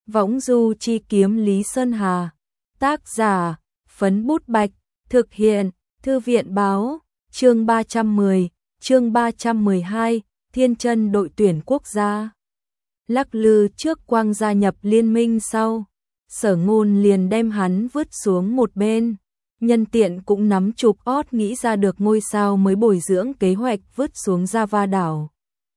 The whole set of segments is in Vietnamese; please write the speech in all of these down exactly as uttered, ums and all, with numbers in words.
Võng du chi kiếm Lý Sơn Hà. Tác giả, Phấn Bút Bạch. Thực hiện, Thư viện Báo. Chương ba trăm mười, chương ba trăm mười hai, Thiên Chân đội tuyển quốc gia. Lắc lư trước Quang gia nhập liên minh sau, Sở Ngôn liền đem hắn vứt xuống một bên. Nhân tiện cũng nắm chụp ót nghĩ ra được ngôi sao mới bồi dưỡng kế hoạch vứt xuống Java đảo.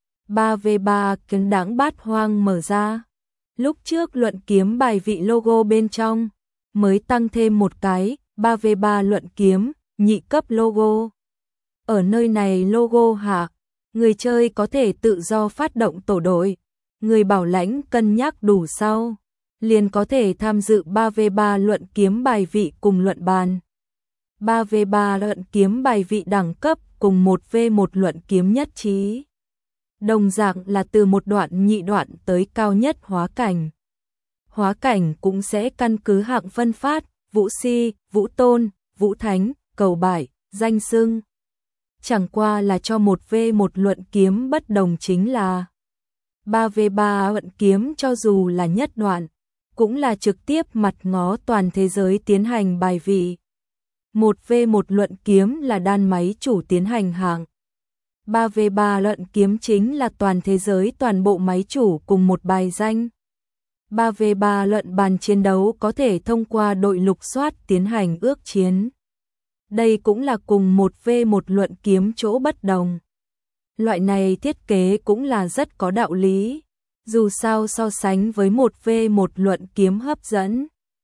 ba vê ba cấn đáng bát hoang mở ra. Lúc trước luận kiếm bài vị logo bên trong, mới tăng thêm một cái, ba vê ba luận kiếm, nhị cấp logo. Ở nơi này logo hạ, người chơi có thể tự do phát động tổ đội, người bảo lãnh cân nhắc đủ sau, liền có thể tham dự ba vê ba luận kiếm bài vị cùng luận bàn. ba vê ba luận kiếm bài vị đẳng cấp cùng một vê một luận kiếm nhất trí. Đồng dạng là từ một đoạn nhị đoạn tới cao nhất hóa cảnh. Hóa cảnh cũng sẽ căn cứ hạng phân phát, vũ si, vũ tôn, vũ thánh, cầu bại, danh xưng. Chẳng qua là cho một vê một luận kiếm bất đồng chính là ba vê ba luận kiếm cho dù là nhất đoạn, cũng là trực tiếp mặt ngó toàn thế giới tiến hành bài vị. một vê một luận kiếm là đan máy chủ tiến hành hạng. ba vê ba luận kiếm chính là toàn thế giới toàn bộ máy chủ cùng một bài danh. ba vê ba luận bàn chiến đấu có thể thông qua đội lục soát tiến hành ước chiến. Đây cũng là cùng một vê một luận kiếm chỗ bất đồng. Loại này thiết kế cũng là rất có đạo lý, dù sao so sánh với một vê một luận kiếm hấp dẫn.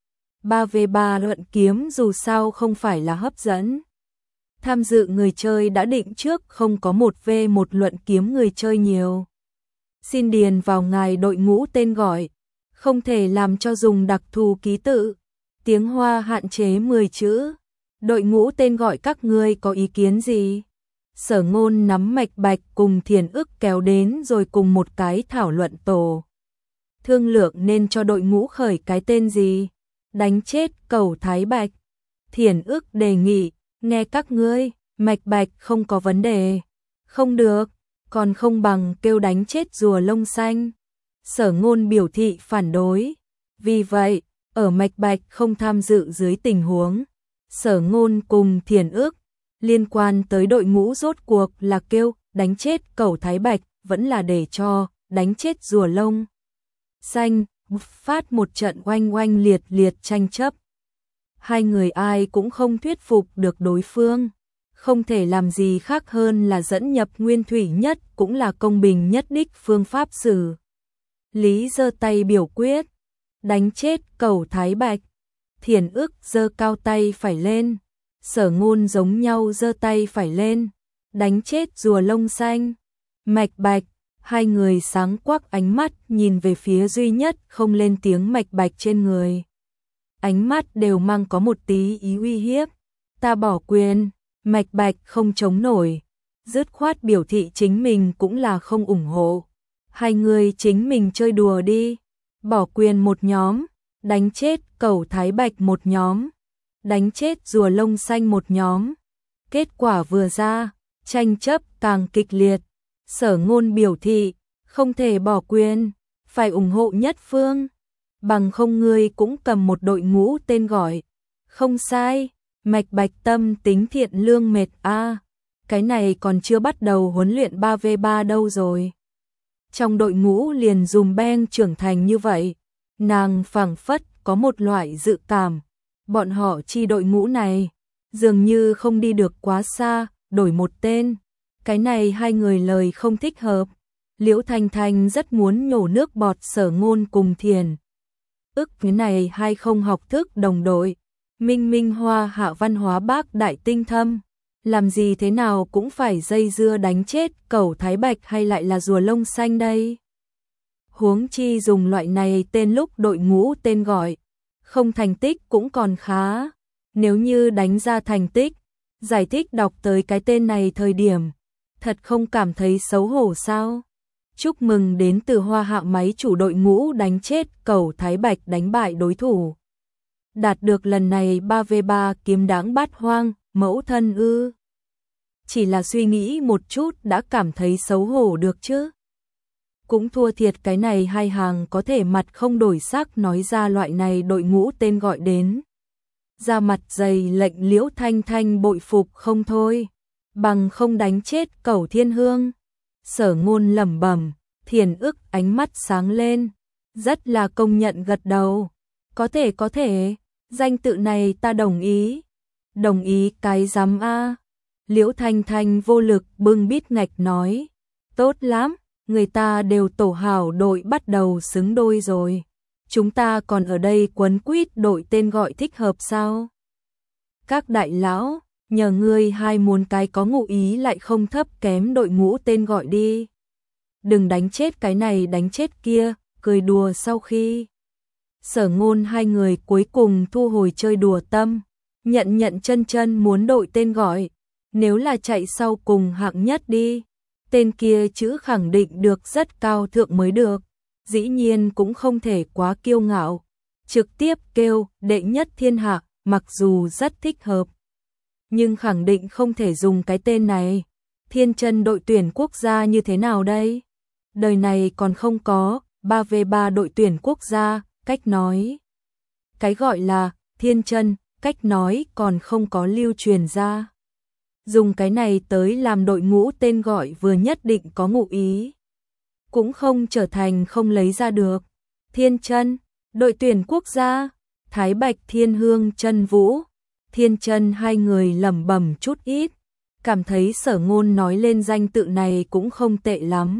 ba vê ba luận kiếm dù sao không phải là hấp dẫn. Tham dự người chơi đã định trước không có một vê một luận kiếm người chơi nhiều. Xin điền vào ngài đội ngũ tên gọi, không thể làm cho dùng đặc thù ký tự, tiếng Hoa hạn chế mười chữ. Đội ngũ tên gọi các ngươi có ý kiến gì? Sở Ngôn nắm Mạch Bạch cùng Thiền Ức kéo đến rồi cùng một cái thảo luận tổ. Thương lượng nên cho đội ngũ khởi cái tên gì? Đánh chết Cẩu Thái Bạch. Thiền Ức đề nghị, nghe các ngươi, Mạch Bạch không có vấn đề. Không được, còn không bằng kêu đánh chết rùa lông xanh. Sở Ngôn biểu thị phản đối. Vì vậy, ở Mạch Bạch không tham dự dưới tình huống, Sở Ngôn cùng Thiền Ức liên quan tới đội ngũ rốt cuộc là kêu đánh chết Cẩu Thái Bạch vẫn là để cho đánh chết rùa lông xanh, phát một trận oanh oanh liệt liệt tranh chấp. Hai người ai cũng không thuyết phục được đối phương, không thể làm gì khác hơn là dẫn nhập nguyên thủy nhất cũng là công bình nhất đích phương pháp xử. Lý giơ tay biểu quyết, đánh chết Cẩu Thái Bạch. Thiền Ức giơ cao tay phải lên, Sở Ngôn giống nhau giơ tay phải lên, đánh chết rùa lông xanh. Mạch Bạch, hai người sáng quắc ánh mắt nhìn về phía duy nhất không lên tiếng Mạch Bạch trên người. Ánh mắt đều mang có một tí ý uy hiếp. Ta bỏ quyền. Mạch Bạch không chống nổi, dứt khoát biểu thị chính mình cũng là không ủng hộ. Hai người chính mình chơi đùa đi. Bỏ quyền một nhóm, đánh chết Cẩu Thái Bạch một nhóm, đánh chết rùa lông xanh một nhóm. Kết quả vừa ra, tranh chấp càng kịch liệt. Sở Ngôn biểu thị, không thể bỏ quyền, phải ủng hộ nhất phương. Bằng không ngươi cũng cầm một đội ngũ tên gọi. Không sai, Mạch Bạch tâm tính thiện lương mệt a, à, cái này còn chưa bắt đầu huấn luyện ba vê ba đâu rồi. Trong đội ngũ liền dùm beng trưởng thành như vậy, nàng phảng phất có một loại dự cảm, bọn họ chi đội ngũ này dường như không đi được quá xa, đổi một tên. Cái này hai người lời không thích hợp. Liễu Thanh Thanh rất muốn nhổ nước bọt Sở Ngôn cùng Thiền Ức cái này hai không học thức đồng đội. Minh Minh Hoa hạ văn hóa bác đại tinh thâm, làm gì thế nào cũng phải dây dưa đánh chết Cẩu Thái Bạch hay lại là rùa lông xanh đây. Huống chi dùng loại này tên lúc đội ngũ tên gọi, không thành tích cũng còn khá. Nếu như đánh ra thành tích, giải thích đọc tới cái tên này thời điểm, thật không cảm thấy xấu hổ sao? Chúc mừng đến từ Hoa hạ máy chủ đội ngũ đánh chết Cẩu Thái Bạch đánh bại đối thủ. Đạt được lần này ba vê ba kiếm đáng bát hoang, mẫu thân ư. Chỉ là suy nghĩ một chút đã cảm thấy xấu hổ được chứ. cũng thua thiệt cái này hai hàng có thể mặt không đổi sắc nói ra loại này đội ngũ tên gọi đến. Ra mặt dày lệnh Liễu Thanh Thanh bội phục không thôi, bằng không đánh chết Cẩu Thiên Hương. Sở Ngôn lẩm bẩm, Thiền Ức ánh mắt sáng lên, rất là công nhận gật đầu. Có thể có thể, danh tự này ta đồng ý. Đồng ý cái giám a. Liễu Thanh Thanh vô lực bưng bít ngạch nói, tốt lắm, người ta đều tổ hảo đội bắt đầu xứng đôi rồi. Chúng ta còn ở đây quấn quýt đội tên gọi thích hợp sao? Các đại lão, nhờ ngươi hai muốn cái có ngụ ý lại không thấp kém đội ngũ tên gọi đi. Đừng đánh chết cái này đánh chết kia, cười đùa sau khi. Sở Ngôn hai người cuối cùng thu hồi chơi đùa tâm, nhận nhận chân chân muốn đội tên gọi, nếu là chạy sau cùng hạng nhất đi, tên kia chữ khẳng định được rất cao thượng mới được, dĩ nhiên cũng không thể quá kiêu ngạo, trực tiếp kêu đệ nhất thiên hạ, mặc dù rất thích hợp, nhưng khẳng định không thể dùng cái tên này. Thiên chân đội tuyển quốc gia như thế nào đây? Đời này còn không có, ba vê ba đội tuyển quốc gia, cách nói. Cái gọi là thiên chân, cách nói còn không có lưu truyền ra. Dùng cái này tới làm đội ngũ tên gọi vừa nhất định có ngụ ý. Cũng không trở thành không lấy ra được. Thiên chân, đội tuyển quốc gia, Thái Bạch Thiên Hương Chân Vũ. Thiên chân hai người lẩm bẩm chút ít, cảm thấy Sở Ngôn nói lên danh tự này cũng không tệ lắm.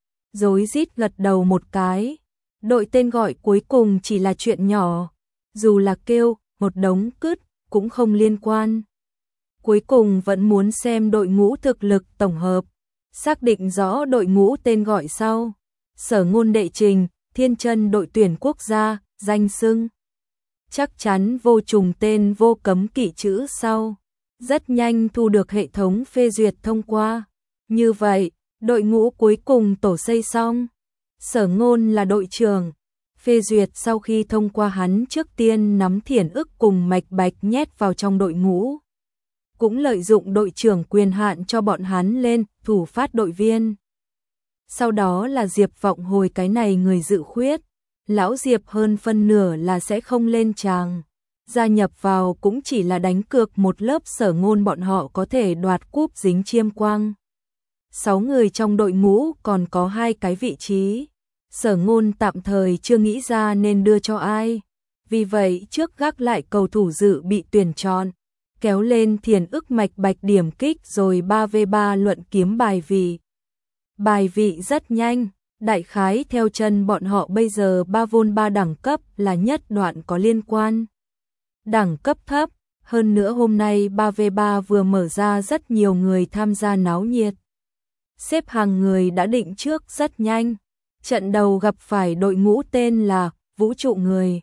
Rối rít gật đầu một cái, đội tên gọi cuối cùng chỉ là chuyện nhỏ, dù là kêu một đống cứt cũng không liên quan. Cuối cùng vẫn muốn xem đội ngũ thực lực tổng hợp, xác định rõ đội ngũ tên gọi sau. Sở Ngôn đệ trình, thiên chân đội tuyển quốc gia, danh xưng. Chắc chắn vô trùng tên vô cấm kỵ chữ sau. Rất nhanh thu được hệ thống phê duyệt thông qua. Như vậy, đội ngũ cuối cùng tổ xây xong. Sở Ngôn là đội trưởng. Phê duyệt sau khi thông qua hắn trước tiên nắm Thiền Ức cùng Mạch Bạch nhét vào trong đội ngũ. Cũng lợi dụng đội trưởng quyền hạn cho bọn hắn lên thủ phát đội viên. Sau đó là Diệp Vọng Hồi cái này người dự khuyết. Lão Diệp hơn phân nửa là sẽ không lên tràng. Gia nhập vào cũng chỉ là đánh cược một lớp Sở Ngôn bọn họ có thể đoạt cúp dính chiêm quang. Sáu người trong đội ngũ còn có hai cái vị trí. Sở Ngôn tạm thời chưa nghĩ ra nên đưa cho ai. Vì vậy trước gác lại cầu thủ dự bị tuyển chọn. Kéo lên Thiền Ức Mạch Bạch điểm kích rồi ba vê ba luận kiếm bài vị. Bài vị rất nhanh, đại khái theo chân bọn họ bây giờ ba vôn ba đẳng cấp là nhất đoạn có liên quan. Đẳng cấp thấp, hơn nữa hôm nay ba vê ba vừa mở ra rất nhiều người tham gia náo nhiệt. Xếp hàng người đã định trước rất nhanh, trận đầu gặp phải đội ngũ tên là Vũ trụ người.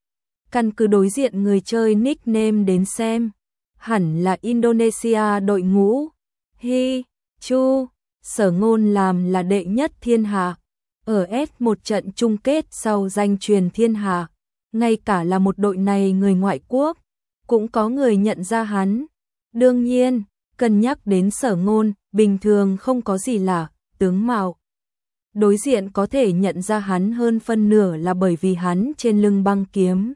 Căn cứ đối diện người chơi nickname đến xem. Hẳn là Indonesia đội ngũ. Hi, Chu, Sở Ngôn làm là đệ nhất thiên hạ. Ở ét một trận chung kết sau danh truyền thiên hạ. Ngay cả là một đội này người ngoại quốc, cũng có người nhận ra hắn. Đương nhiên, cân nhắc đến Sở Ngôn, bình thường không có gì lạ, tướng mạo. Đối diện có thể nhận ra hắn hơn phân nửa là bởi vì hắn trên lưng băng kiếm.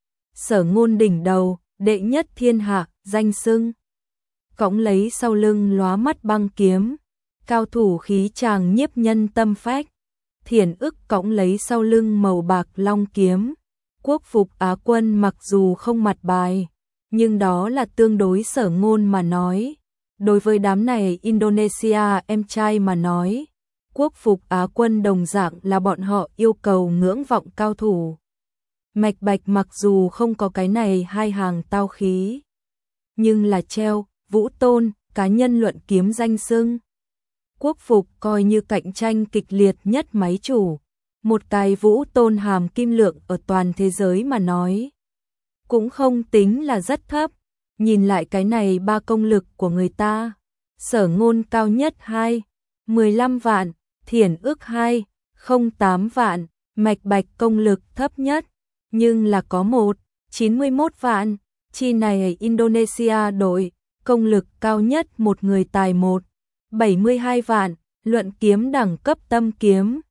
Sở Ngôn đỉnh đầu, đệ nhất thiên hạ, danh xưng. Cõng lấy sau lưng lóa mắt băng kiếm, cao thủ khí tràng nhiếp nhân tâm phách. Thiền Ức cõng lấy sau lưng màu bạc long kiếm. Quốc phục Á quân mặc dù không mặt bài, nhưng đó là tương đối Sở Ngôn mà nói. Đối với đám này Indonesia em trai mà nói, quốc phục Á quân đồng dạng là bọn họ yêu cầu ngưỡng vọng cao thủ. Mạch Bạch mặc dù không có cái này hai hàng tao khí, nhưng là treo, Vũ Tôn, cá nhân luận kiếm danh xưng. Quốc phục coi như cạnh tranh kịch liệt nhất máy chủ. Một cái Vũ Tôn hàm kim lượng ở toàn thế giới mà nói. Cũng không tính là rất thấp. Nhìn lại cái này ba công lực của người ta. Sở Ngôn cao nhất hai, mười lăm vạn, Thiền Ức hai, không tám vạn, Mạch Bạch công lực thấp nhất. Nhưng là có một, chín mươi mốt vạn. Chi này ở Indonesia đội, công lực cao nhất một người tài một, bảy mươi hai vạn, luận kiếm đẳng cấp tâm kiếm,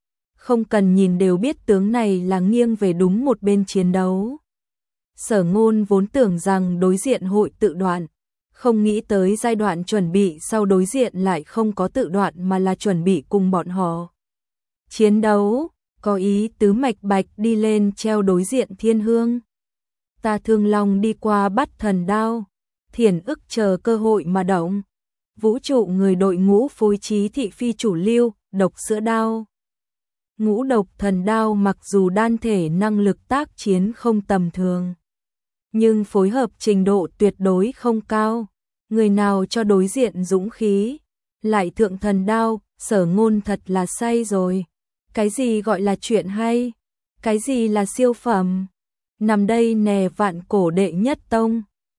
không cần nhìn đều biết tướng này là nghiêng về đúng một bên chiến đấu. Sở Ngôn vốn tưởng rằng đối diện hội tự đoạn, không nghĩ tới giai đoạn chuẩn bị sau đối diện lại không có tự đoạn mà là chuẩn bị cùng bọn họ chiến đấu, có ý tứ mạch bạch đi lên treo đối diện thiên hương. Ta Thương Long đi qua bắt thần đao, thiền ức chờ cơ hội mà động. Vũ trụ người đội ngũ phối trí thị phi chủ lưu, độc sữa đao. Ngũ độc thần đao mặc dù đan thể năng lực tác chiến không tầm thường, nhưng phối hợp trình độ tuyệt đối không cao. Người nào cho đối diện dũng khí, lại thượng thần đao, Sở Ngôn thật là say rồi. Cái gì gọi là chuyện hay? Cái gì là siêu phẩm? Nằm đây nè vạn cổ đệ nhất tông.